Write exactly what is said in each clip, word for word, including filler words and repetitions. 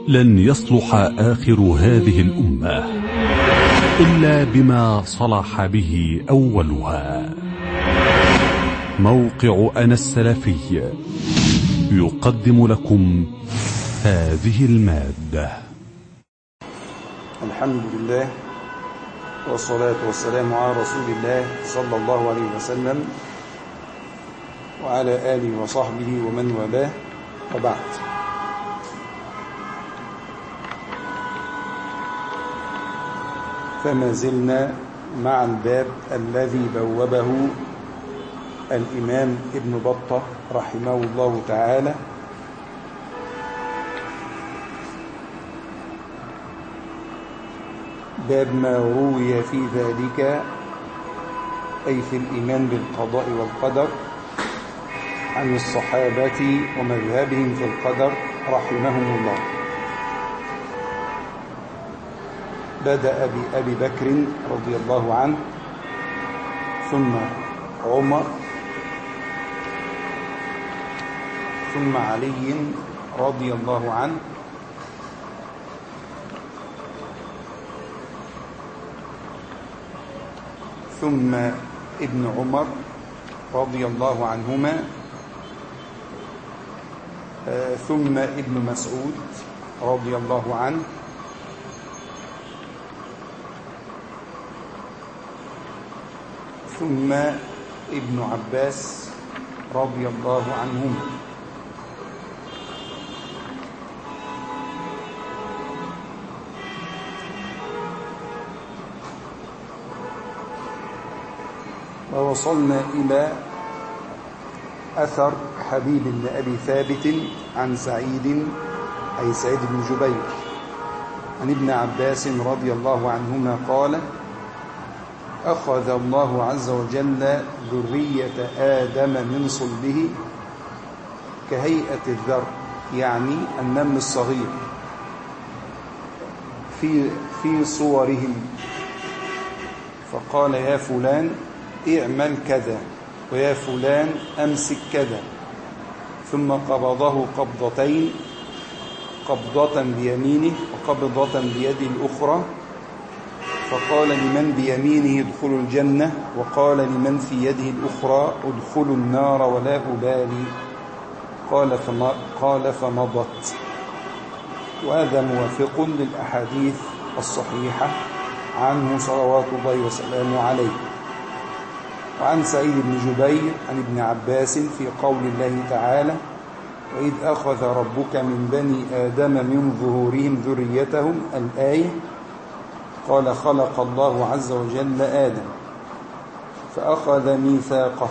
لن يصلح آخر هذه الأمة إلا بما صلح به أولها. موقع أنا السلفي يقدم لكم هذه المادة. الحمد لله والصلاة والسلام على رسول الله صلى الله عليه وسلم وعلى آله وصحبه ومن والاه، وبعد. فما زلنا مع الباب الذي بوبه الإمام ابن بطة رحمه الله تعالى، باب ما روي في ذلك، أي في الإيمان بالقضاء والقدر، عن الصحابة ومذهبهم في القدر رحمهم الله. بدأ بأبي بكر رضي الله عنه، ثم عمر، ثم علي رضي الله عنه، ثم ابن عمر رضي الله عنهما، ثم ابن مسعود رضي الله عنه، ثم ابن عباس رضي الله عنهما. ووصلنا إلى أثر حبيب بن أبي ثابت عن سعيد، أي سعيد بن جبير، عن ابن عباس رضي الله عنهما قال: أخذ الله عز وجل ذرية آدم من صلبه كهيئة الذر، يعني النمل الصغير، في في صورهم، فقال: يا فلان اعمل كذا، ويا فلان أمسك كذا، ثم قبضه قبضتين، قبضة بيمينه وقبضة بيد الأخرى، فقال لمن بيمينه ادخلوا الجنة، وقال لمن في يده الأخرى ادخلوا النار ولا أبالي. قال فما قال فمضت. وهذا موافق للأحاديث الصحيحة عنه صلوات الله وسلامه عليه. وعن سعيد بن جبير عن ابن عباس في قول الله تعالى: وإذ أخذ ربك من بني آدم من ظهورهم ذريتهم، الآية. قال: خلق الله عز وجل آدم فأخذ ميثاقه.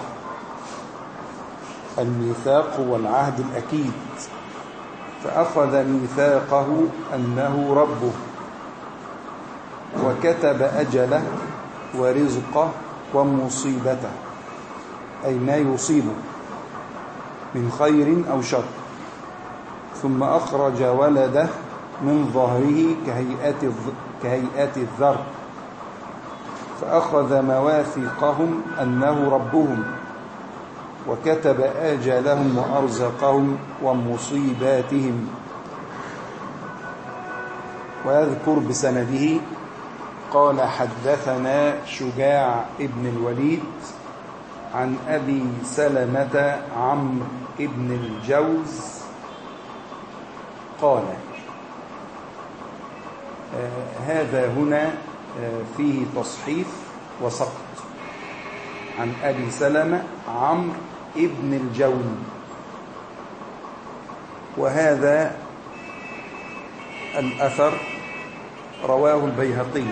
الميثاق هو العهد الأكيد، فأخذ ميثاقه أنه ربه، وكتب أجله ورزقه ومصيبته، أي ما يصيبه من خير أو شر، ثم أخرج ولده من ظهره كهيئة كهيئة الذر، فأخذ مواثيقهم أنه ربهم، وكتب آجالهم وأرزقهم ومصيباتهم. ويذكر بسنده قال: حدثنا شجاع ابن الوليد عن أبي سلمة عمرو ابن الجوز قال. آه هذا هنا آه فيه تصحيف وسقط. عن أبي سلمة عمرو ابن الجون. وهذا الأثر رواه البيهقي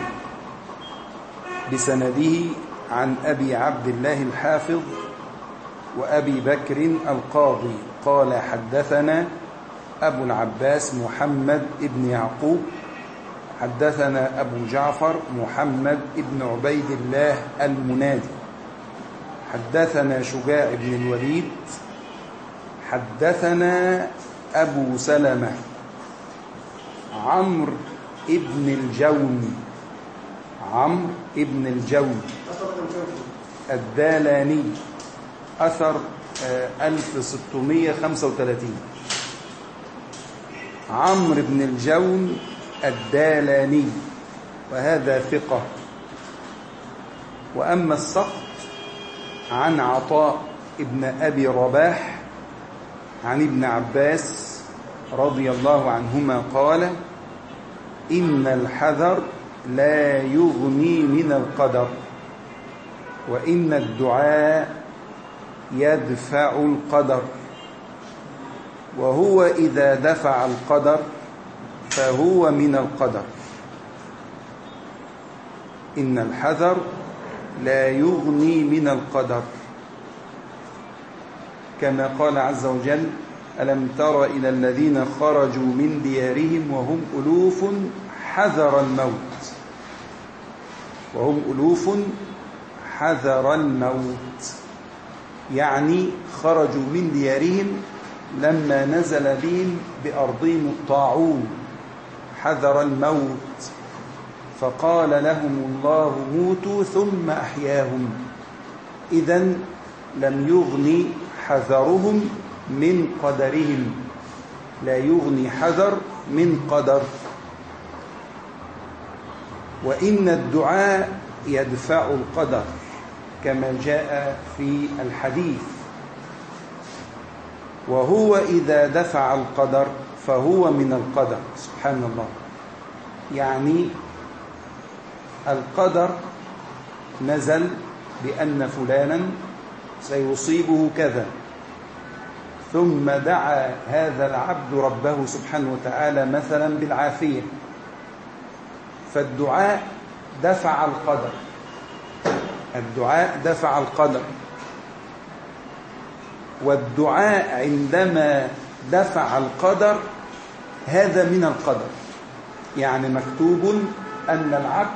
بسنده عن أبي عبد الله الحافظ وأبي بكر القاضي قال: حدثنا أبو العباس محمد ابن يعقوب، حدثنا أبو جعفر محمد ابن عبيد الله المنادي، حدثنا شجاع بن الوليد، حدثنا أبو سلمة عمرو ابن الجون، عمرو ابن الجون الدالاني، أثر ألف وستمائة وخمسة وثلاثين، عمرو بن الجون الدالاني، وهذا ثقة. وأما السقط عن عطاء ابن أبي رباح عن ابن عباس رضي الله عنهما قال: إن الحذر لا يغني من القدر، وإن الدعاء يدفع القدر، وهو إذا دفع القدر فهو من القدر. إن الحذر لا يغني من القدر، كما قال عز وجل: ألم تر إلى الذين خرجوا من ديارهم وهم ألوف حذر الموت وهم ألوف حذر الموت يعني خرجوا من ديارهم لما نزل بهم بأرضهم الطاعون، حذر الموت، فقال لهم الله موتوا ثم أحياهم. إذن لم يغني حذرهم من قدرهم، لا يغني حذر من قدر. وإن الدعاء يدفع القدر كما جاء في الحديث، وهو إذا دفع القدر فهو من القدر. سبحان الله، يعني القدر نزل بأن فلانا سيصيبه كذا، ثم دعا هذا العبد ربه سبحانه وتعالى مثلا بالعافية، فالدعاء دفع القدر، الدعاء دفع القدر. والدعاء عندما دفع القدر هذا من القدر، يعني مكتوب أن العبد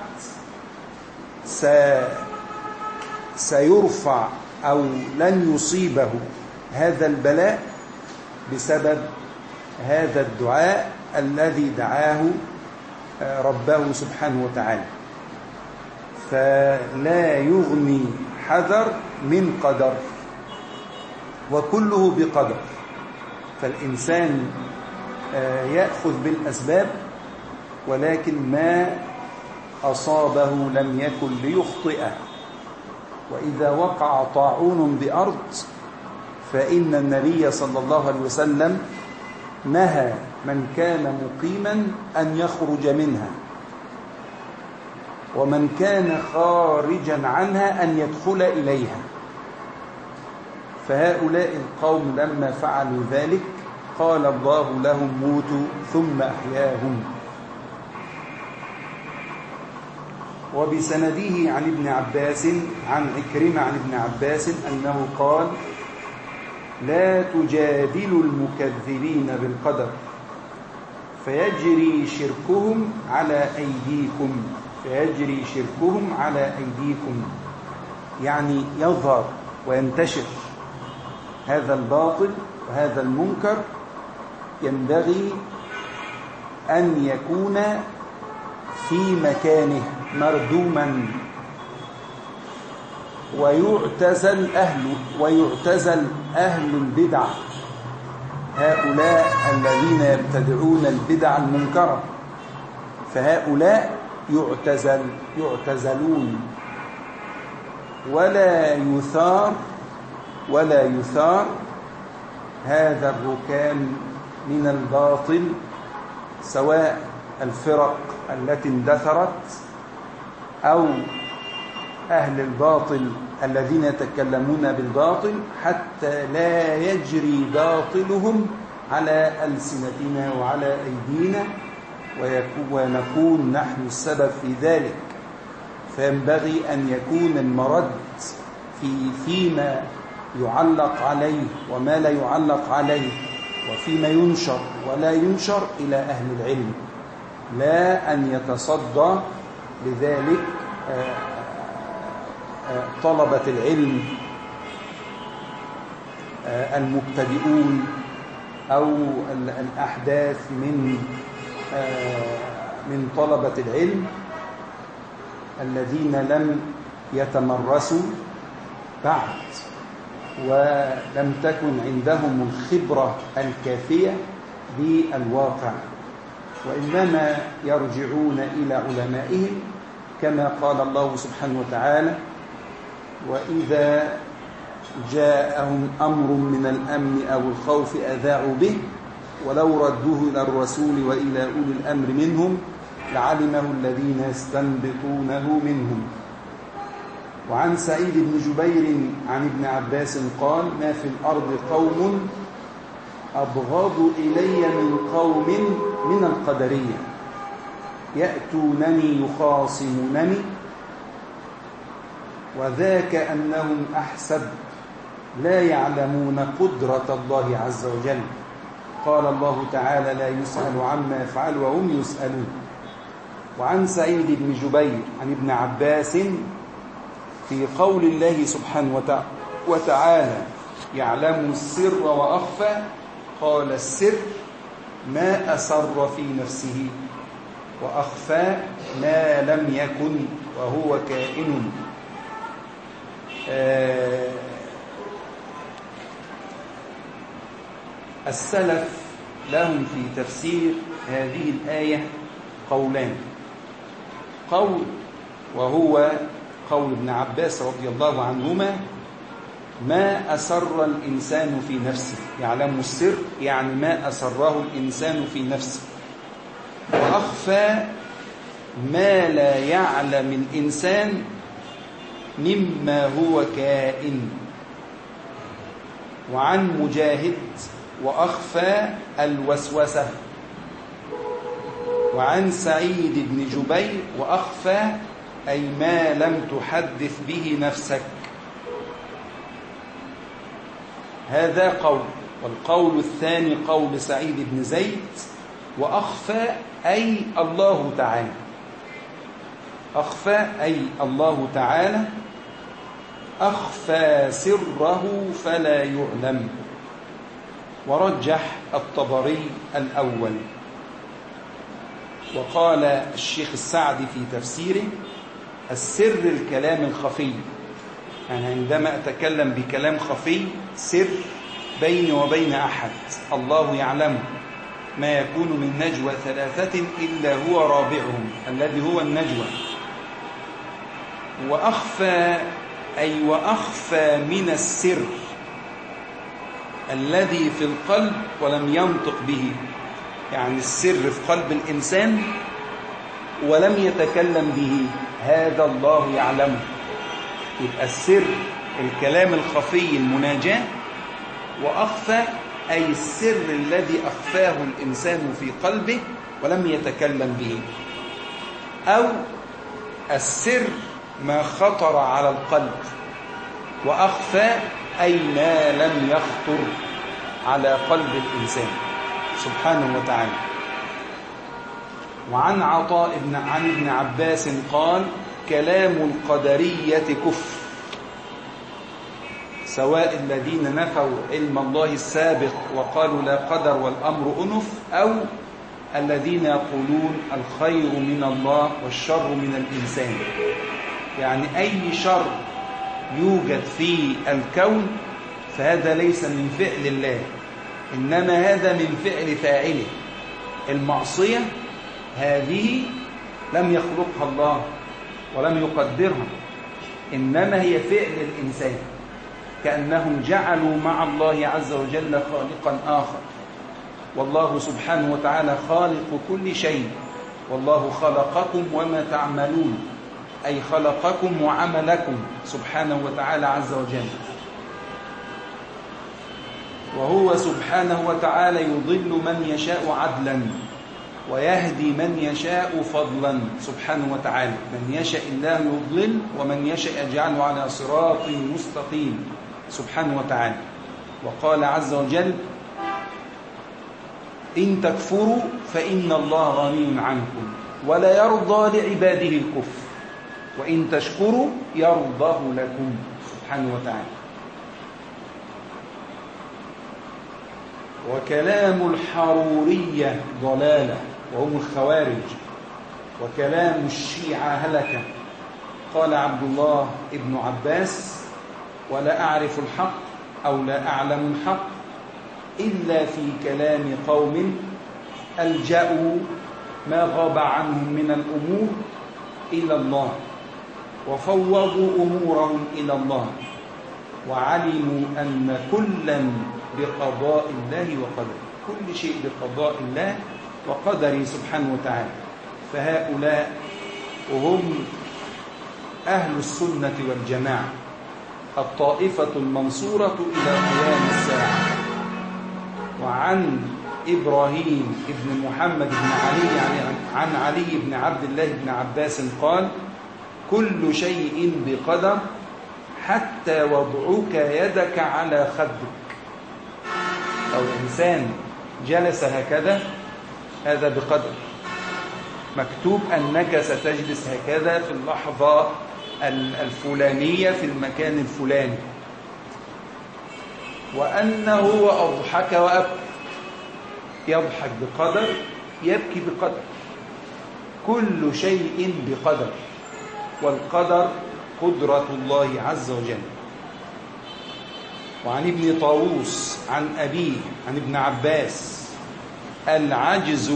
سيرفع أو لن يصيبه هذا البلاء بسبب هذا الدعاء الذي دعاه ربه سبحانه وتعالى. فلا يغني حذر من قدر، وكله بقدر. فالإنسان يأخذ بالأسباب، ولكن ما أصابه لم يكن ليخطئه. وإذا وقع طاعون بأرض فإن النبي صلى الله عليه وسلم نهى من كان مقيما أن يخرج منها، ومن كان خارجا عنها أن يدخل إليها. فهؤلاء القوم لما فعلوا ذلك قال الله لهم موتوا ثم أحياهم. وبسنده عن ابن عباس عن عكرمة عن ابن عباس أنه قال: لا تجادلوا المكذبين بالقدر فيجري شركهم على أيديكم فيجري شركهم على أيديكم يعني يظهر وينتشر هذا الباطل وهذا المنكر. ينبغي أن يكون في مكانه مردوما، ويعتزل أهله ويعتزل أهل البدع، هؤلاء الذين يبتدعون البدع المنكرة، فهؤلاء يعتزل يعتزلون ولا يثار ولا يثار هذا الركام من الباطل، سواء الفرق التي اندثرت أو أهل الباطل الذين يتكلمون بالباطل، حتى لا يجري باطلهم على ألسنتنا وعلى أيدينا ونكون نحن السبب في ذلك. فينبغي أن يكون المرد في فيما يعلق عليه وما لا يعلق عليه، وفيما ينشر ولا ينشر إلى أهل العلم، لا أن يتصدى لذلك طلبة العلم المبتدئون أو الأحداث من من طلبة العلم الذين لم يتمرسوا بعد ولم تكن عندهم الخبرة الكافية بالواقع، وإنما يرجعون إلى علمائهم كما قال الله سبحانه وتعالى: وإذا جاءهم أمر من الأمن أو الخوف أذاعوا به ولو ردوه إلى الرسول وإلى أولي الأمر منهم لعلمه الذين يستنبطونه منهم. وعن سعيد بن جبير عن ابن عباس قال: ما في الأرض قوم أبغض إلي من قوم من القدرية يأتونني يخاصمونني وذاك أنهم أحسب لا يعلمون قدرة الله عز وجل. قال الله تعالى: لا يسأل عما يفعل وهم يسألون. وعن سعيد بن جبير عن ابن عباس في قول الله سبحانه وتعالى: يعلم السر وأخفى، قال: السر ما أسر في نفسه، وأخفى ما لم يكن وهو كائن. آه السلف لهم في تفسير هذه الآية قولان: قول وهو قول ابن عباس رضي الله عنهما: ما أسر الإنسان في نفسه، يعلم السر يعني ما أسره الإنسان في نفسه، وأخفى ما لا يعلم الإنسان مما هو كائن. وعن مجاهد: وأخفى الوسوسة. وعن سعيد بن جبير: وأخفى أي ما لم تحدث به نفسك. هذا قول. والقول الثاني قول سعيد بن زيد: وأخفى أي الله تعالى. أخفى أي الله تعالى أخفى سره فلا يعلم. ورجح الطبري الأول. وقال الشيخ السعدي في تفسيره: السر الكلام الخفي، يعني عندما أتكلم بكلام خفي سر بيني وبين أحد الله يعلم، ما يكون من نجوى ثلاثة إلا هو رابعهم، الذي هو النجوى. وأخفى أي وأخفى من السر الذي في القلب ولم ينطق به، يعني السر في قلب الإنسان ولم يتكلم به، هذا الله يعلمه. يبقى السر الكلام الخفي المناجاة، وأخفى أي السر الذي أخفاه الإنسان في قلبه ولم يتكلم به، أو السر ما خطر على القلب، وأخفى أي ما لم يخطر على قلب الإنسان سبحانه وتعالى. وعن عطاء بن عن ابن عباس قال: كلام القدرية كفر، سواء الذين نفوا علم الله السابق وقالوا لا قدر والأمر أنف، أو الذين يقولون الخير من الله والشر من الإنسان، يعني أي شر يوجد في الكون فهذا ليس من فعل الله، إنما هذا من فعل فاعله. المعصية هذه لم يخلقها الله ولم يقدرها، إنما هي فعل الإنسان، كأنهم جعلوا مع الله عز وجل خالقا آخر، والله سبحانه وتعالى خالق كل شيء. والله خلقكم وما تعملون، أي خلقكم وعملكم سبحانه وتعالى عز وجل. وهو سبحانه وتعالى يضل من يشاء عدلا ويهدي من يشاء فضلا سبحانه وتعالى. من يشاء الله يضلل ومن يشاء يجعله على صراط مستقيم سبحانه وتعالى. وقال عز وجل: إن تكفروا فإن الله غني عنكم ولا يرضى لعباده الكفر وإن تشكروا يرضه لكم سبحانه وتعالى. وكلام الحرورية ضلالة وهم الخوارج، وكلام الشيعة هلكة. قال عبد الله ابن عباس: ولا أعرف الحق أو لا أعلم الحق إلا في كلام قوم ألجأوا ما غاب عنهم من الأمور إلى الله وفوضوا أمورهم إلى الله وعلموا أن كلا بقضاء الله وقدره، كل شيء بقضاء الله وقدره سبحانه وتعالى. فهؤلاء هم أهل السنة والجماعة، الطائفة المنصورة إلى قيام الساعة. وعن إبراهيم بن محمد بن علي عن علي بن عبد الله بن عباس قال: كل شيء بقدر حتى وضعك يدك على خدك. أو إنسان جلس هكذا هذا بقدر، مكتوب أنك ستجلس هكذا في اللحظة الفلانية في المكان الفلاني. وأنه وأضحك وأبكى، يضحك بقدر يبكي بقدر، كل شيء بقدر، والقدر قدرة الله عز وجل. وعن ابن طاووس عن أبيه عن ابن عباس: العجز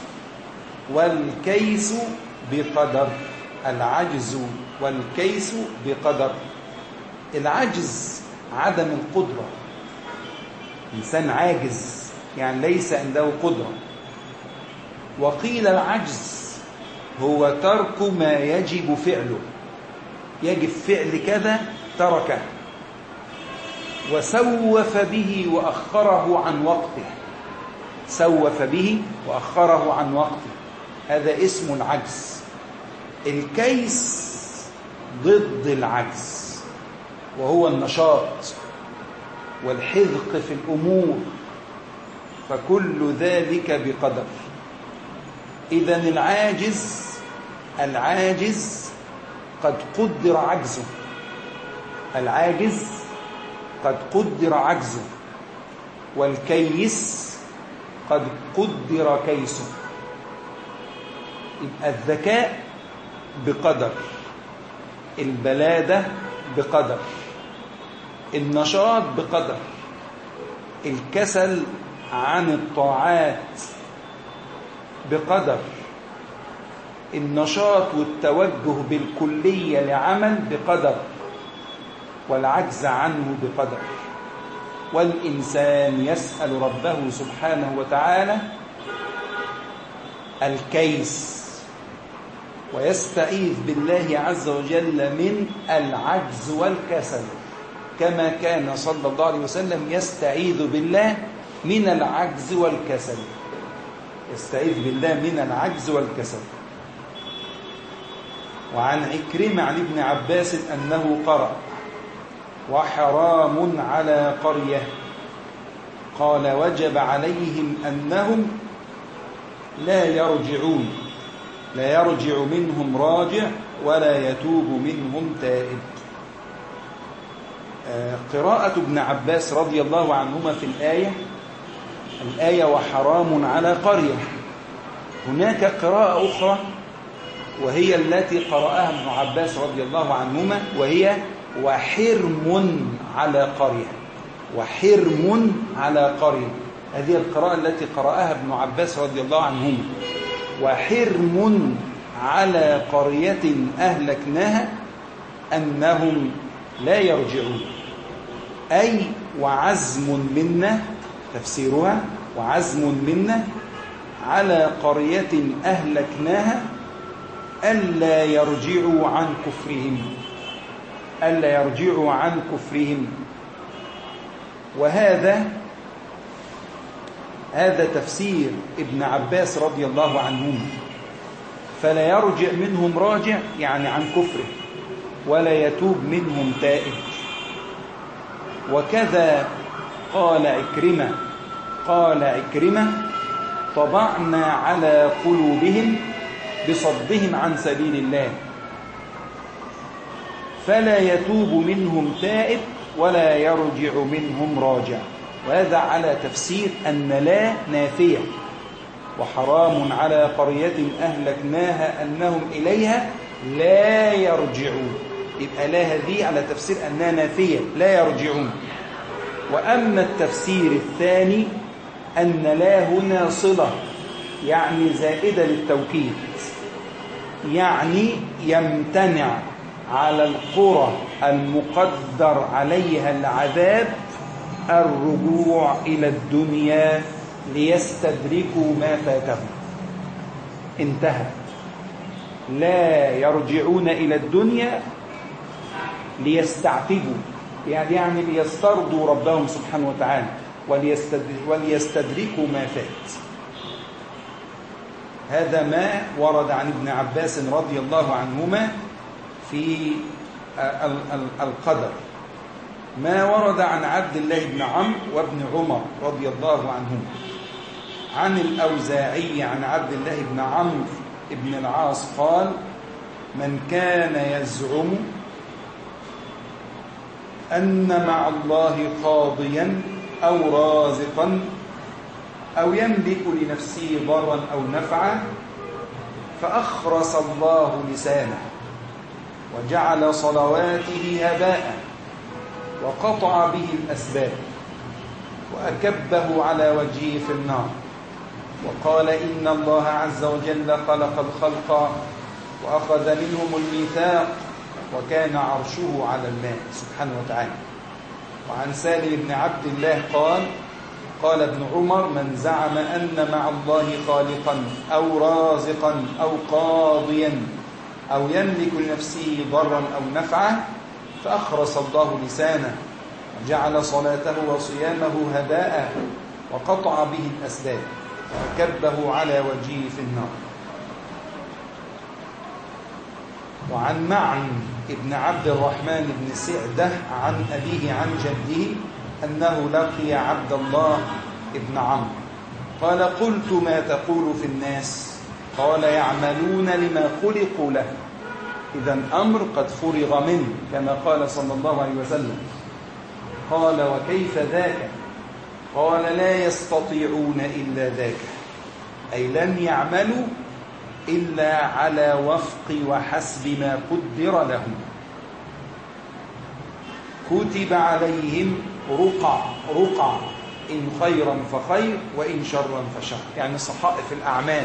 والكيس بقدر. العجز والكيس بقدر. العجز عدم القدرة، إنسان عاجز يعني ليس عنده قدرة. وقيل العجز هو ترك ما يجب فعله، يجب فعل كذا تركه، وسوف به وأخره عن وقته، سوف به وأخره عن وقته، هذا اسم العجز. الكيس ضد العجز وهو النشاط والحذق في الأمور، فكل ذلك بقدر. إذن العاجز العاجز قد قدر عجزه، العاجز قد قدر عجزه، والكيس قد قدر كيسه. الذكاء بقدر، البلادة بقدر، النشاط بقدر، الكسل عن الطاعات بقدر، النشاط والتوجه بالكلية لعمل بقدر، والعجز عنه بقدر. والإنسان يسأل ربه سبحانه وتعالى الكيس، ويستعيذ بالله عز وجل من العجز والكسل، كما كان صلى الله عليه وسلم يستعيذ بالله من العجز والكسل، يستعيذ بالله من العجز والكسل. وعن عكرمة عن ابن عباس أنه قرأ: وحرام على قرية قال وجب عليهم أنهم لا يرجعون، لا يرجع منهم راجع ولا يتوب منهم تائب. قراءة ابن عباس رضي الله عنهما في الآية الآية وحرام على قرية. هناك قراءة أخرى وهي التي قرأها ابن عباس رضي الله عنهما، وهي وحرم على قرية، وحرم على قرية. هذه القراءة التي قرأها ابن عباس رضي الله عنهما: وحرم على قرية أهلكناها أنهم لا يرجعون، أي وعزم منا، تفسيرها وعزم منا على قرية أهلكناها ألا يرجعوا عن كفرهم، ألا يرجعوا عن كفرهم. وهذا هذا تفسير ابن عباس رضي الله عنهما، فلا يرجع منهم راجع يعني عن كفره، ولا يتوب منهم تائب. وكذا قال عكرمة قال عكرمة طبعنا على قلوبهم بصدهم عن سبيل الله فلا يتوب منهم تائب ولا يرجع منهم راجع. وهذا على تفسير أن لا نافية، وحرام على قرية أهلكناها أنهم إليها لا يرجعون. يبقى لا هذه على تفسير أنها نافية لا يرجعون. وأما التفسير الثاني أن لا هنا صلة، يعني زائدة للتوكيد، يعني يمتنع على القرى المقدر عليها العذاب الرجوع إلى الدنيا ليستدركوا ما فاتهم. انتهى. لا يرجعون إلى الدنيا ليستعتبوا، يعني يعني ليسترضوا ربهم سبحانه وتعالى وليستدركوا ما فات. هذا ما ورد عن ابن عباس رضي الله عنهما في القدر. ما ورد عن عبد الله بن عمرو وابن عمر رضي الله عنهما. عن الأوزاعي عن عبد الله بن عمرو بن العاص قال: من كان يزعم أن مع الله قاضيا أو رازقا أو يملك لنفسه ضرا أو نفعا فأخرس الله لسانه وجعل صلواته هباء وقطع به الأسباب وأكبه على وجهه في النار وقال: إن الله عز وجل خلق الخلق وأخذ منهم الميثاق وكان عرشه على الماء سبحانه وتعالى. وعن سالم بن عبد الله قال: قال ابن عمر: من زعم أن مع الله خالقا أو رازقا أو قاضيا أو يملك لنفسه ضرا أو نفعا فأخرس الله لسانه وجعل صلاته وصيامه هباء وقطع به الأسباب وكبه على وجهه في النار. وعن معن ابن عبد الرحمن بن سعدة عن أبيه عن جده أنه لقي عبد الله ابن عمرو قال: قلت: ما تقول في الناس؟ قال: يعملون لما خلقوا له. إذن أمر قد فرغ منه كما قال صلى الله عليه وسلم. قال: وكيف ذاك؟ قال: لا يستطيعون إلا ذاك، أي لن يعملوا إلا على وفق وحسب ما قدر لهم. كتب عليهم رقع رقع إن خيرا فخير وإن شرا فشر، يعني صحائف الأعمال.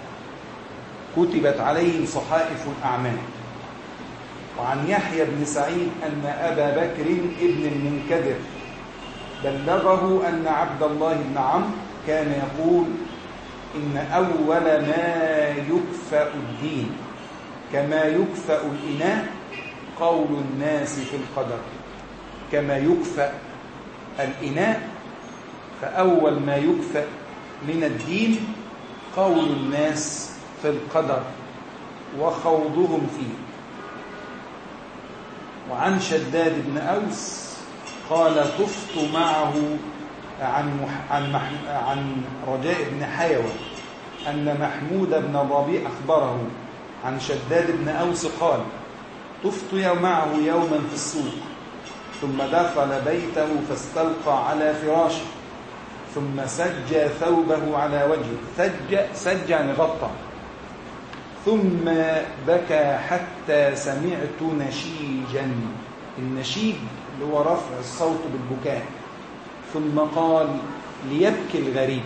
كتبت عليهم صحائف الأعمال. وعن يحيى بن سعيد أن أبا بكر ابن المنكدر بلغه أن عبد الله بن عمرو كان يقول: إن أول ما يكفأ الدين كما يكفأ الإناء قول الناس في القدر. كما يكفأ الإناء، فأول ما يكفأ من الدين قول الناس في القدر وخوضهم فيه. وعن شداد بن أوس قال: طفت معه عن عن عن رجاء بن حيوة أن محمود بن الربيع أخبره عن شداد بن أوس قال: طفت معه يوما في السوق ثم دخل بيته فاستلقى على فراشه ثم سجى ثوبه على وجهه. سجى سجى يعني غطى. ثم بكى حتى سمعت نشيجا. النشيج اللي هو رفع الصوت بالبكاء. ثم قال: ليبكي الغريب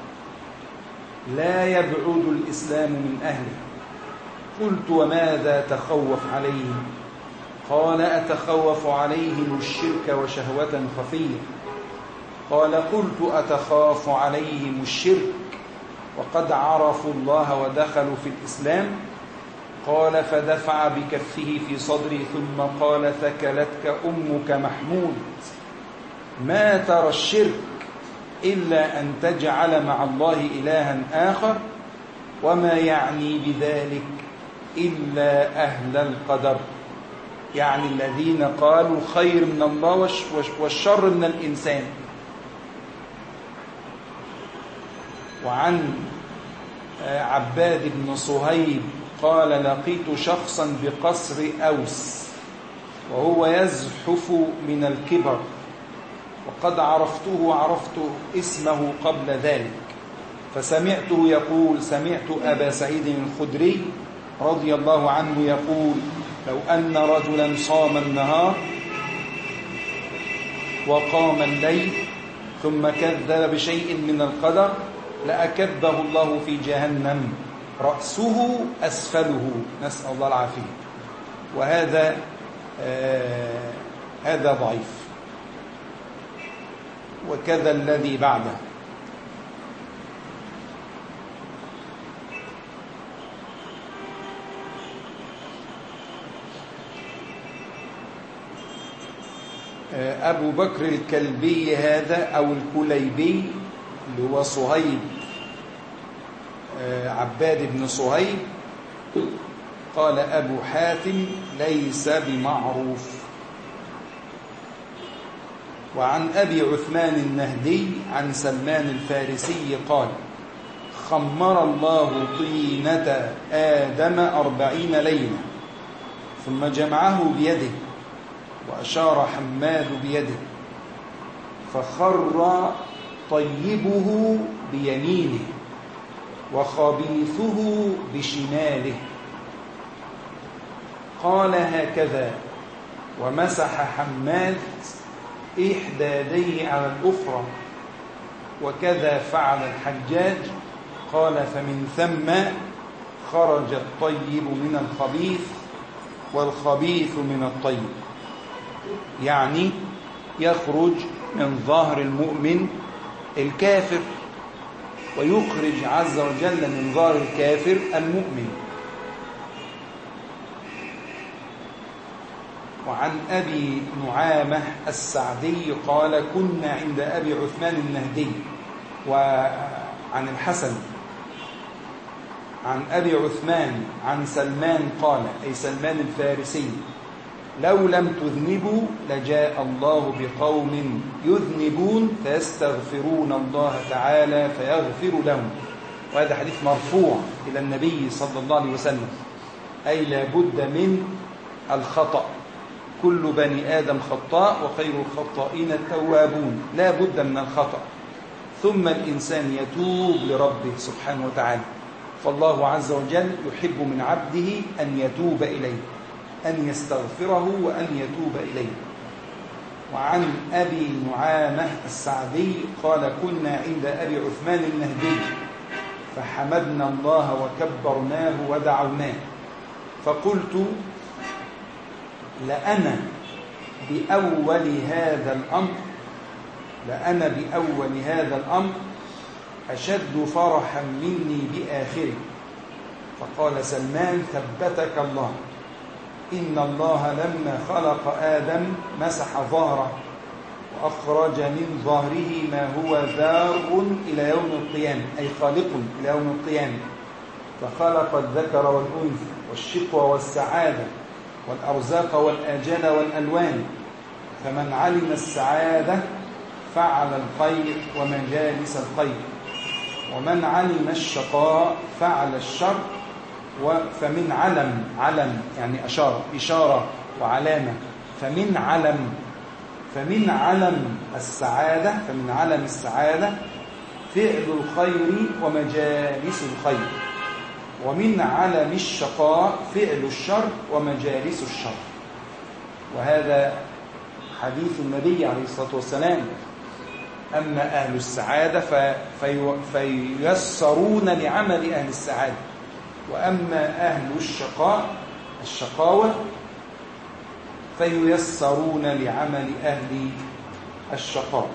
لا يبعد الإسلام من أهله. قلت: وماذا تخوف عليهم؟ قال: أتخوف عليهم الشرك وشهوة خفية. قال: قلت: أتخاف عليهم الشرك وقد عرفوا الله ودخلوا في الإسلام؟ قال: فدفع بكفه في صدري ثم قال: ثكلتك أمك محمود، ما ترى الشرك إلا أن تجعل مع الله إلها آخر، وما يعني بذلك إلا أهل القدر، يعني الذين قالوا خير من الله والشر من الإنسان. وعن عباد بن صهيب قال: لقيت شخصا بقصر أوس وهو يزحف من الكبر وقد عرفته عرفت اسمه قبل ذلك، فسمعته يقول: سمعت أبا سعيد الخدري رضي الله عنه يقول: لو أن رجلا صام النهار وقام الليل ثم كذب بشيء من القدر لأكبه الله في جهنم رأسه أسفله، نسأل الله العافية. وهذا آه هذا ضعيف. وكذا الذي بعده. أبو بكر الكلبي هذا أو الكليبي اللي هو صهيب عباد بن صهيب، قال أبو حاتم ليس بمعروف. وعن أبي عثمان النهدي عن سلمان الفارسي قال خمر الله طينة آدم أربعين ليلة ثم جمعه بيده وأشار حماد بيده فخر طيبه بيمينه وخبيثه بشماله، قال هكذا، ومسح حماد إحدى يديه على الأخرى، وكذا فعل الحجاج، قال فمن ثم خرج الطيب من الخبيث والخبيث من الطيب، يعني يخرج من ظهر المؤمن الكافر ويخرج عز وجل من ظهر الكافر المؤمن. وعن أبي نعامة السعدي قال كنا عند أبي عثمان النهدي. وعن الحسن عن أبي عثمان عن سلمان قال، أي سلمان الفارسي، لو لم تذنبوا لجاء الله بقوم يذنبون فيستغفرون الله تعالى فيغفر لهم. وهذا حديث مرفوع إلى النبي صلى الله عليه وسلم، أي لا بد من الخطأ، كل بني آدم خطاء وخير الخطائين التوابون، لا بد من الخطأ، ثم الإنسان يتوب لربه سبحانه وتعالى. فالله عز وجل يحب من عبده أن يتوب إليه، أن يستغفره وأن يتوب إليه. وعن أبي نعامة السعدي قال كنا عند أبي عثمان النهدي فحمدنا الله وكبرناه ودعوناه، فقلت لأنا بأول هذا الأمر لأنا بأول هذا الأمر أشد فرحا مني بآخره. فقال سلمان ثبتك الله، إن الله لما خلق آدم مسح ظهره وأخرج من ظهره ما هو ذار إلى يوم القيامة، أي خالق إلى يوم القيامة، فخلق الذكر والأنثى والشقوى والسعادة والأرزاق والآجال والألوان، فمن علم السعادة فعل الخير ومجالس الخير، ومن علم الشقاء فعل الشر. فمن علم، علم يعني أشار، إشارة وعلامة، فمن علم فمن علم السعادة فمن علم السعادة فعل الخير ومجالس الخير، ومن علم الشقاء فعل الشر ومجالس الشر. وهذا حديث النبي عليه الصلاة والسلام. أما أهل السعادة في فييسرون لعمل أهل السعادة، وأما أهل الشقاء الشقاوة فييسرون لعمل أهل الشقاء.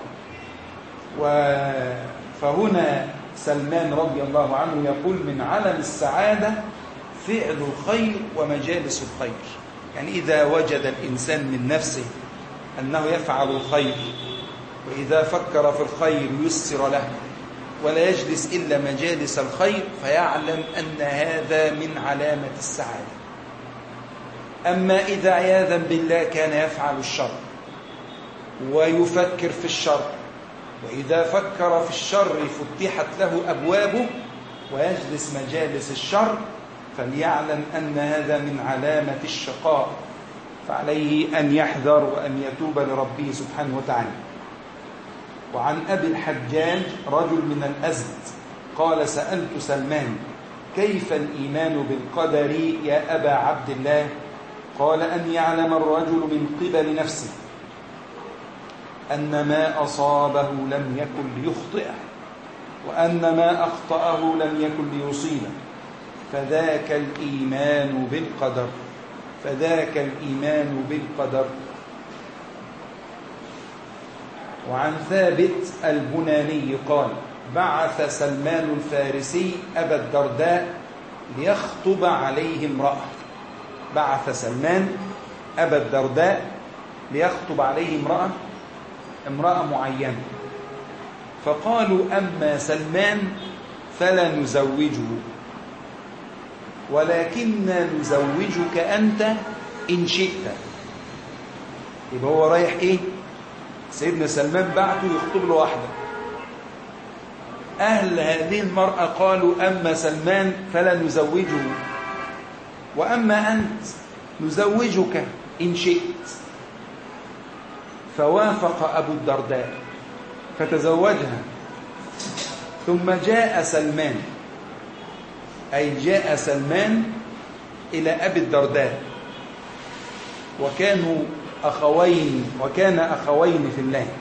فهنا سلمان رضي الله عنه يقول من علم السعادة فعل الخير ومجالس الخير، يعني إذا وجد الإنسان من نفسه أنه يفعل الخير، وإذا فكر في الخير يسر له ولا يجلس إلا مجالس الخير، فيعلم أن هذا من علامة السعادة. أما إذا عياذا بالله كان يفعل الشر ويفكر في الشر، وإذا فكر في الشر فتحت له أبوابه ويجلس مجالس الشر، فليعلم أن هذا من علامة الشقاء، فعليه أن يحذر وأن يتوب لربه سبحانه وتعالى. وعن أبي الحجاج رجل من الأزد قال سألت سلمان كيف الإيمان بالقدر يا أبا عبد الله؟ قال أن يعلم الرجل من قبل نفسه أن ما أصابه لم يكن ليخطئه، وأن ما أخطأه لم يكن ليصيبه، فذاك الإيمان بالقدر فذاك الإيمان بالقدر. وعن ثابت البناني قال: بعث سلمان الفارسي أبا الدرداء ليخطب عليه امرأة. بعث سلمان أبا الدرداء ليخطب عليه امرأة امرأة معينة، فقالوا: أما سلمان فلا نزوجه، ولكن نزوجك أنت إن شئت. يبقى هو رايح إيه؟ سيدنا سلمان بعته يخطب له واحدة. أهل هذه المرأة قالوا: أما سلمان فلا نزوجه، وأما أنت نزوجك إن شئت. فوافق أبو الدرداء فتزوجها. ثم جاء سلمان، أي جاء سلمان إلى أبي الدرداء، وكانوا أخوين وكان أخوين في الله،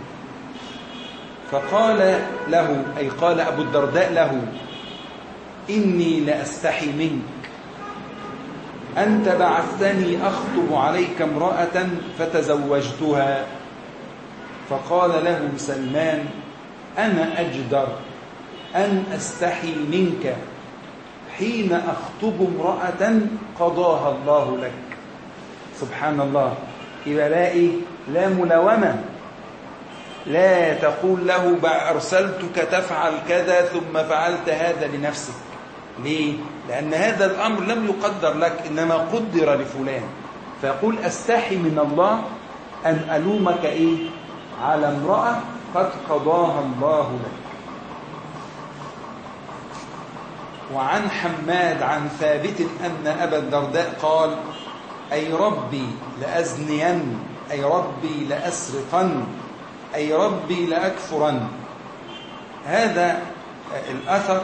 فقال له، أي قال أبو الدرداء له: إني لأستحي منك، أنت بعثتني أخطب عليك امرأة فتزوجتها. فقال له سلمان: أنا أجدر أن أستحي منك حين أخطب امرأة قضاها الله لك. سبحان الله. يبقى لا إيه؟ لا ملومة، لا تقول له أرسلتك تفعل كذا ثم فعلت هذا لنفسك. ليه؟ لأن هذا الأمر لم يقدر لك، إنما قدر لفلان. فيقول: أستحي من الله أن ألومك إيه؟ على امرأة قد قضاها الله لك. وعن حماد عن ثابت أن أبا الدرداء قال: أي ربي لأزنين، أي ربي لأسرقن، أي ربي لأكفرن. هذا الأثر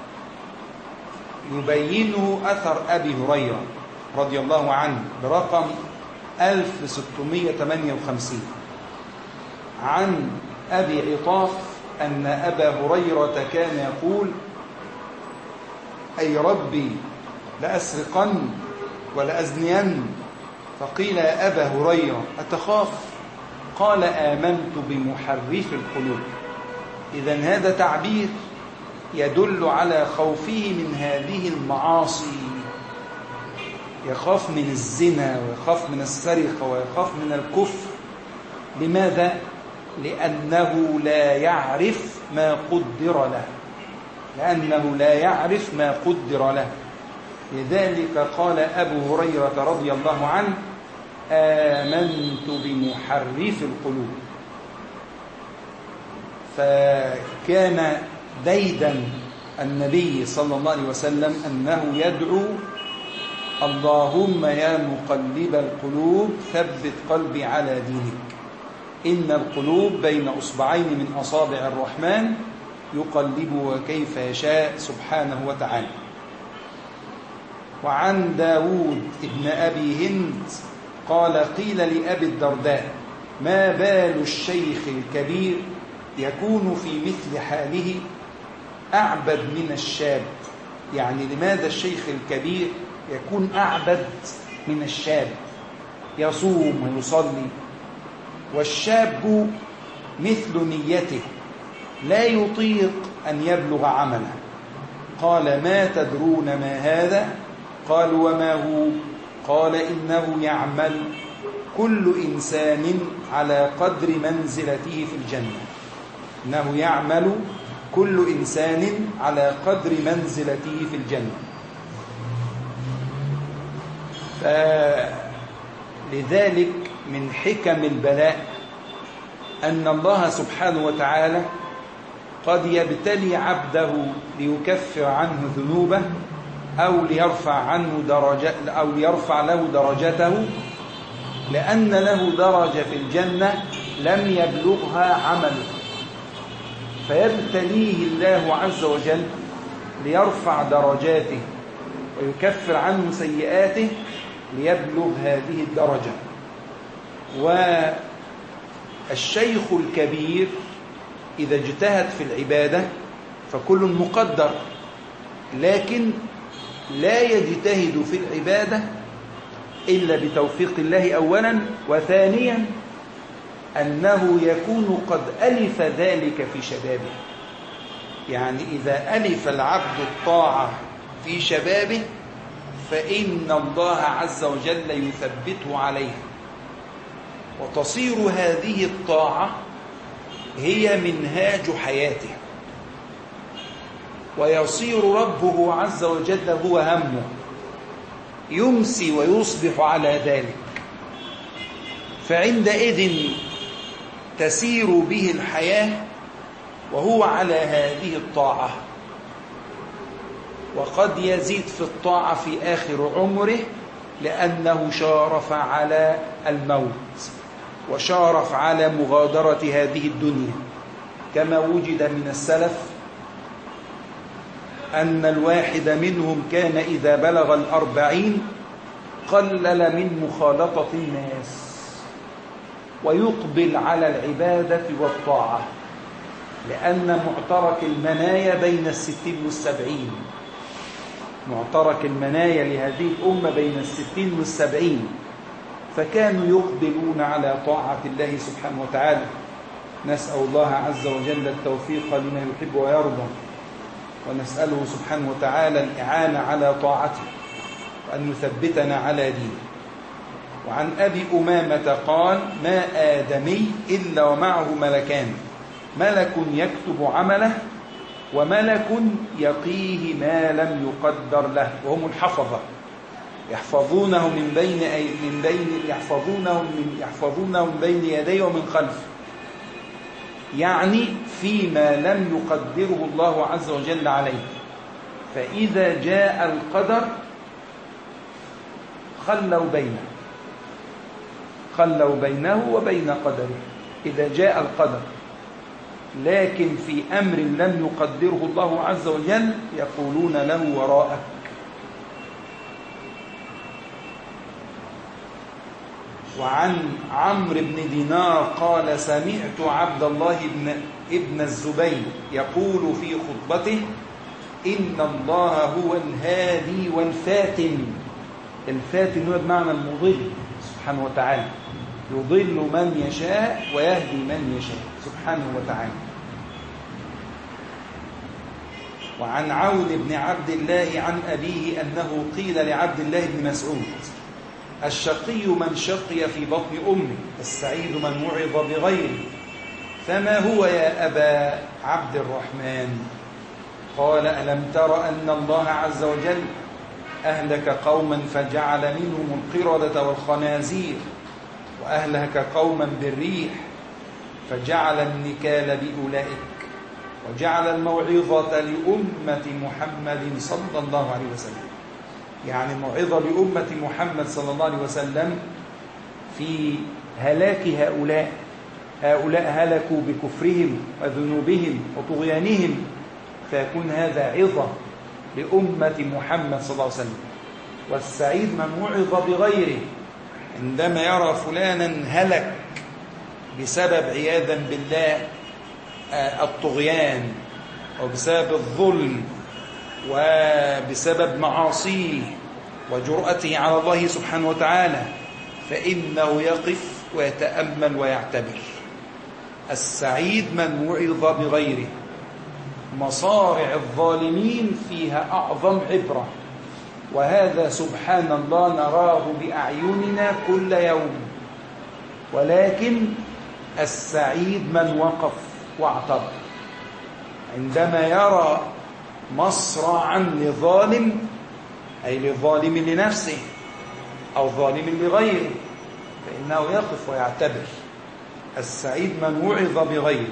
يبينه أثر أبي هريرة رضي الله عنه برقم ألف وستمائة وثمانية وخمسين عن أبي عطاف أن أبا هريرة كان يقول: أي ربي لأسرقن ولأزنين. فقيل: يا أبا هريرة أتخاف؟ قال: آمنت بمحرف القلوب. إذن هذا تعبير يدل على خوفه من هذه المعاصي، يخاف من الزنا ويخاف من السرقة ويخاف من الكفر. لماذا؟ لأنه لا يعرف ما قدر له لأنه لا يعرف ما قدر له. لذلك قال أبو هريرة رضي الله عنه: آمنت بمحرف القلوب. فكان ديدا النبي صلى الله عليه وسلم أنه يدعو: اللهم يا مقلب القلوب ثبت قلبي على دينك، إن القلوب بين أصبعين من أصابع الرحمن يقلبها كيف يشاء سبحانه وتعالى. وعن داود ابن أبي هند قال: قيل لأبي الدرداء: ما بال الشيخ الكبير يكون في مثل حاله أعبد من الشاب؟ يعني لماذا الشيخ الكبير يكون أعبد من الشاب؟ يصوم ويصلي، والشاب مثل نيته لا يطيق أن يبلغ عمله. قال: ما تدرون ما هذا؟ قالوا: وما هو؟ قال: إنه يعمل كل إنسان على قدر منزلته في الجنة إنه يعمل كل إنسان على قدر منزلته في الجنة. فلذلك من حكم البلاء أن الله سبحانه وتعالى قد يبتلي عبده ليكفر عنه ذنوبه أو ليرفع عنه درجة أو ليرفع له درجته، لأن له درجة في الجنة لم يبلغها عمله، فيبتليه الله عز وجل ليرفع درجاته ويكفر عنه سيئاته ليبلغ هذه الدرجة. الشيخ الكبير إذا اجتهد في العبادة فكل مقدر، لكن لا يجتهد في العبادة إلا بتوفيق الله أولا، وثانيا أنه يكون قد ألف ذلك في شبابه. يعني إذا ألف العبد الطاعة في شبابه فإن الله عز وجل يثبته عليها، وتصير هذه الطاعة هي منهاج حياته، ويصير ربه عز وجل هو همه، يمسي ويصبح على ذلك، فعندئذ تسير به الحياة وهو على هذه الطاعة. وقد يزيد في الطاعة في آخر عمره لأنه شارف على الموت وشارف على مغادرة هذه الدنيا، كما وجد من السلف أن الواحد منهم كان إذا بلغ الأربعين قلل من مخالطة الناس ويقبل على العبادة والطاعة، لأن معترك المنايا بين الستين والسبعين، معترك المنايا لهذه الأمة بين الستين والسبعين، فكانوا يقبلون على طاعة الله سبحانه وتعالى. نسأل الله عز وجل التوفيق لما يحب ويرضى، ونسأله سبحانه وتعالى الإعانة على طاعته، وأن يثبتنا على دينه. وعن أبي أمامة قال: ما آدمي إلا ومعه ملكان، ملك يكتب عمله وملك يقيه ما لم يقدر له، وهم الحفظة، يحفظونه من بين من بين يحفظونه من يحفظونه من بين يديه ومن خلفه، يعني فيما لم يقدره الله عز وجل عليه. فإذا جاء القدر خلوا بينه خلوا بينه وبين قدره إذا جاء القدر، لكن في أمر لم يقدره الله عز وجل يقولون له وراءك. وعن عمرو بن دينار قال: سمعت عبد الله بن ابن الزبير يقول في خطبته: إن الله هو الهادي والفاتن. الفاتن هو بمعنى المضل سبحانه وتعالى، يضل من يشاء ويهدي من يشاء سبحانه وتعالى. وعن عون بن عبد الله عن أبيه أنه قيل لعبد الله بن مسعود: الشقي من شقي في بطن أمه، السعيد من وعظ بغيره، فما هو يا أبا عبد الرحمن؟ قال: ألم تر أن الله عز وجل أهلك قوما فجعل منهم القردة والخنازير، وأهلك قوما بالريح فجعل النكال بأولئك، وجعل الموعظة لأمة محمد صلى الله عليه وسلم. يعني الموعظة لأمة محمد صلى الله عليه وسلم في هلاك هؤلاء هؤلاء هلكوا بكفرهم وذنوبهم وطغيانهم، فيكون هذا عظة لأمة محمد صلى الله عليه وسلم. والسعيد من وعظ بغيره، عندما يرى فلانا هلك بسبب عياذا بالله الطغيان وبسبب الظلم وبسبب معاصيه وجرأته على الله سبحانه وتعالى، فإنه يقف ويتأمل ويعتبر. السعيد من وعظ بغيره. مصارع الظالمين فيها أعظم عبرة، وهذا سبحان الله نراه بأعيننا كل يوم، ولكن السعيد من وقف واعتبر. عندما يرى مصرعا لظالم، أي لظالم لنفسه أو ظالم لغيره، فإنه يقف ويعتبر. السعيد من وعظ بغيره.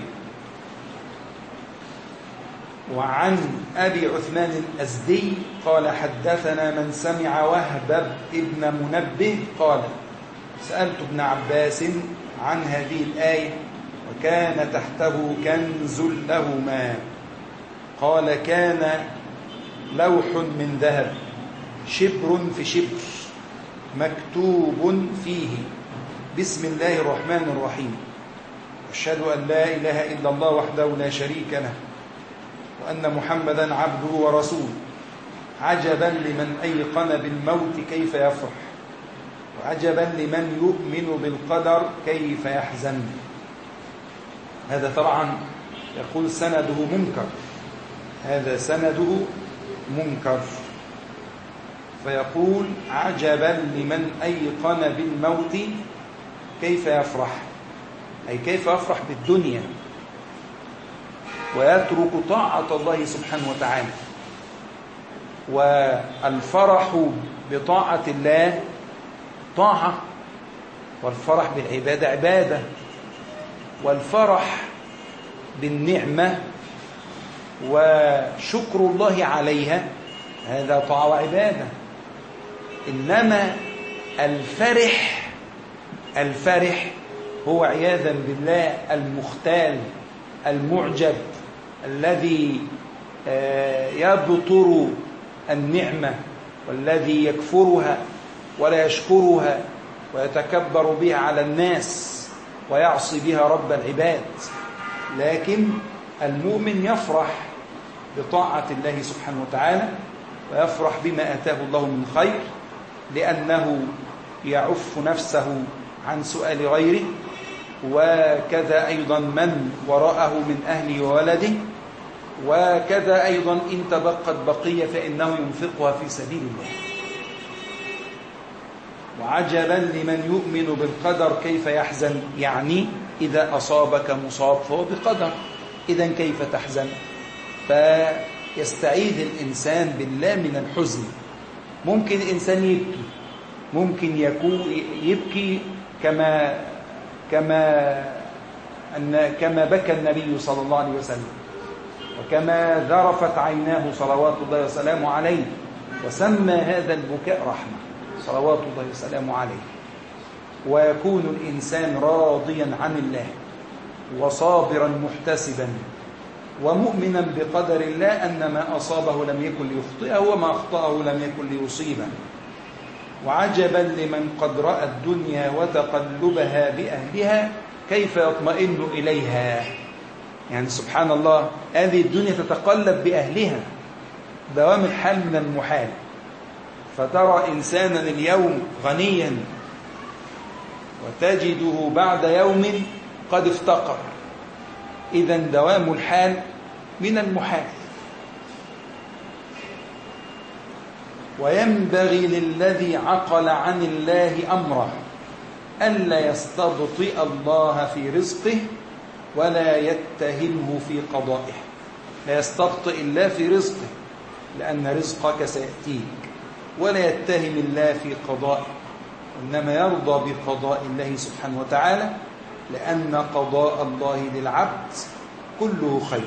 وعن أبي عثمان الأزدي قال: حدثنا من سمع وهب ابن منبه قال: سألت ابن عباس عن هذه الآية وكان تحته كنز لهما، قال: كان لوح من ذهب شبر في شبر مكتوب فيه: بسم الله الرحمن الرحيم، أشهد أن لا إله إلا الله وحده لا شريك له وأن محمدا عبده ورسوله. عجبا لمن أيقن بالموت كيف يفرح، وعجبا لمن يؤمن بالقدر كيف يحزن. هذا طبعا يقول سنده منكر، هذا سنده منكر. فيقول عجبا لمن أيقن بالموت كيف يفرح، أي كيف يفرح بالدنيا ويترك طاعة الله سبحانه وتعالى. والفرح بطاعة الله طاعة، والفرح بالعبادة عبادة، والفرح بالنعمة وشكر الله عليها هذا طاعة وعبادة. إنما الفرح الفرح هو عياذا بالله المختال المعجب الذي يبطر النعمة، والذي يكفرها ولا يشكرها ويتكبر بها على الناس ويعصي بها رب العباد. لكن المؤمن يفرح بطاعة الله سبحانه وتعالى، ويفرح بما آتاه الله من خير، لأنه يعف نفسه عن سؤال غيره، وكذا أيضا من وراءه من أهله وولده، وكذا أيضا إن تبقت بقية فإنه ينفقها في سبيل الله. وعجبا لمن يؤمن بالقدر كيف يحزن، يعني إذا أصابك مصاب فهو بقدر، إذن كيف تحزن؟ فيستعيذ الإنسان بالله من الحزن. ممكن الإنسان يبكي، ممكن يكون يبكي كما كما أن كما بكى النبي صلى الله عليه وسلم، وكما ذرفت عيناه صلوات الله وسلامه عليه، وسمى هذا البكاء رحمة صلوات الله وسلامه عليه. ويكون الإنسان راضيا عن الله وصابرا محتسبا ومؤمنا بقدر الله أن ما أصابه لم يكن ليخطئه وما أخطأه لم يكن ليصيبه. وعجبا لمن قد رأى الدنيا وتقلبها بأهلها كيف يطمئن إليها. يعني سبحان الله، هذه الدنيا تتقلب بأهلها، دوام الحال من المحال. فترى إنسانا اليوم غنيا وتجده بعد يوم قد افتقر، إذن دوام الحال من المحال. وينبغي للذي عقل عن الله أمره ألا يستبطئ الله في رزقه ولا يتهمه في قضائه. لا يستبطئ الله في رزقه لأن رزقك سيأتيك، ولا يتهم الله في قضائه، إنما يرضى بقضاء الله سبحانه وتعالى، لأن قضاء الله للعبد كله خير.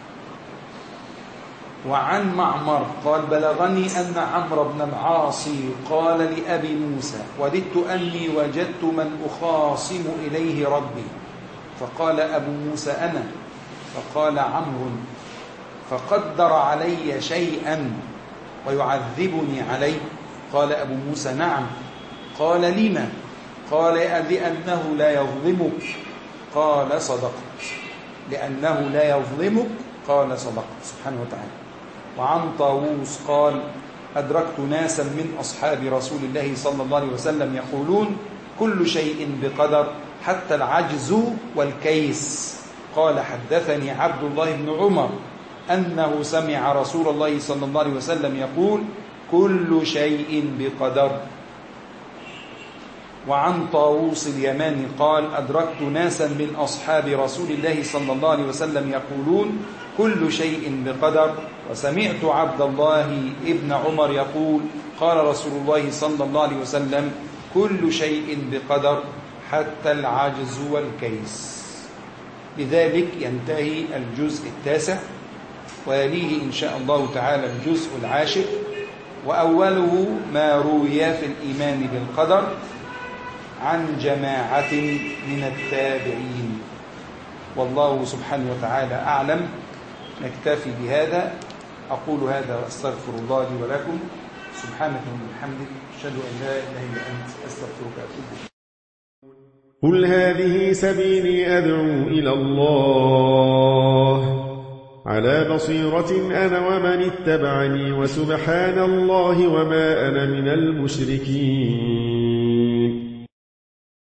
وعن معمر قال بلغني أن عمرو بن العاص قال لأبي موسى وددت أني وجدت من أخاصم إليه ربي، فقال أبو موسى أنا، فقال عمرو فقدر علي شيئا ويعذبني عليه؟ قال أبو موسى نعم. قال لما؟ قال لأنه لا يظلمك. قال صدقت. لأنه لا يظلمك. قال صدقت. سبحانه وتعالى. وعن طاووس قال أدركت ناسا من أصحاب رسول الله صلى الله عليه وسلم يقولون كل شيء بقدر حتى العجز والكيس. قال حدثني عبد الله بن عمر أنه سمع رسول الله صلى الله عليه وسلم يقول كل شيء بقدر. وعن طاووس اليماني قال أدركت ناسا من أصحاب رسول الله صلى الله عليه وسلم يقولون كل شيء بقدر. وسمعت عبد الله ابن عمر يقول قال رسول الله صلى الله عليه وسلم كل شيء بقدر حتى العجز والكيس. بذلك ينتهي الجزء التاسع، ويليه إن شاء الله تعالى الجزء العاشر، وأوله ما روي في الإيمان بالقدر عن جماعة من التابعين. والله سبحانه وتعالى أعلم. نكتفي بهذا. أقول هذا وأستغفر الله لي ولكم. سبحانك وبحمدك أشهد أن لا إله إلا أنت أستغفرك وأتوب إليك. قل هذه سبيلي أدعو إلى الله على بصيرة أنا ومن اتبعني وسبحان الله وما أنا من المشركين.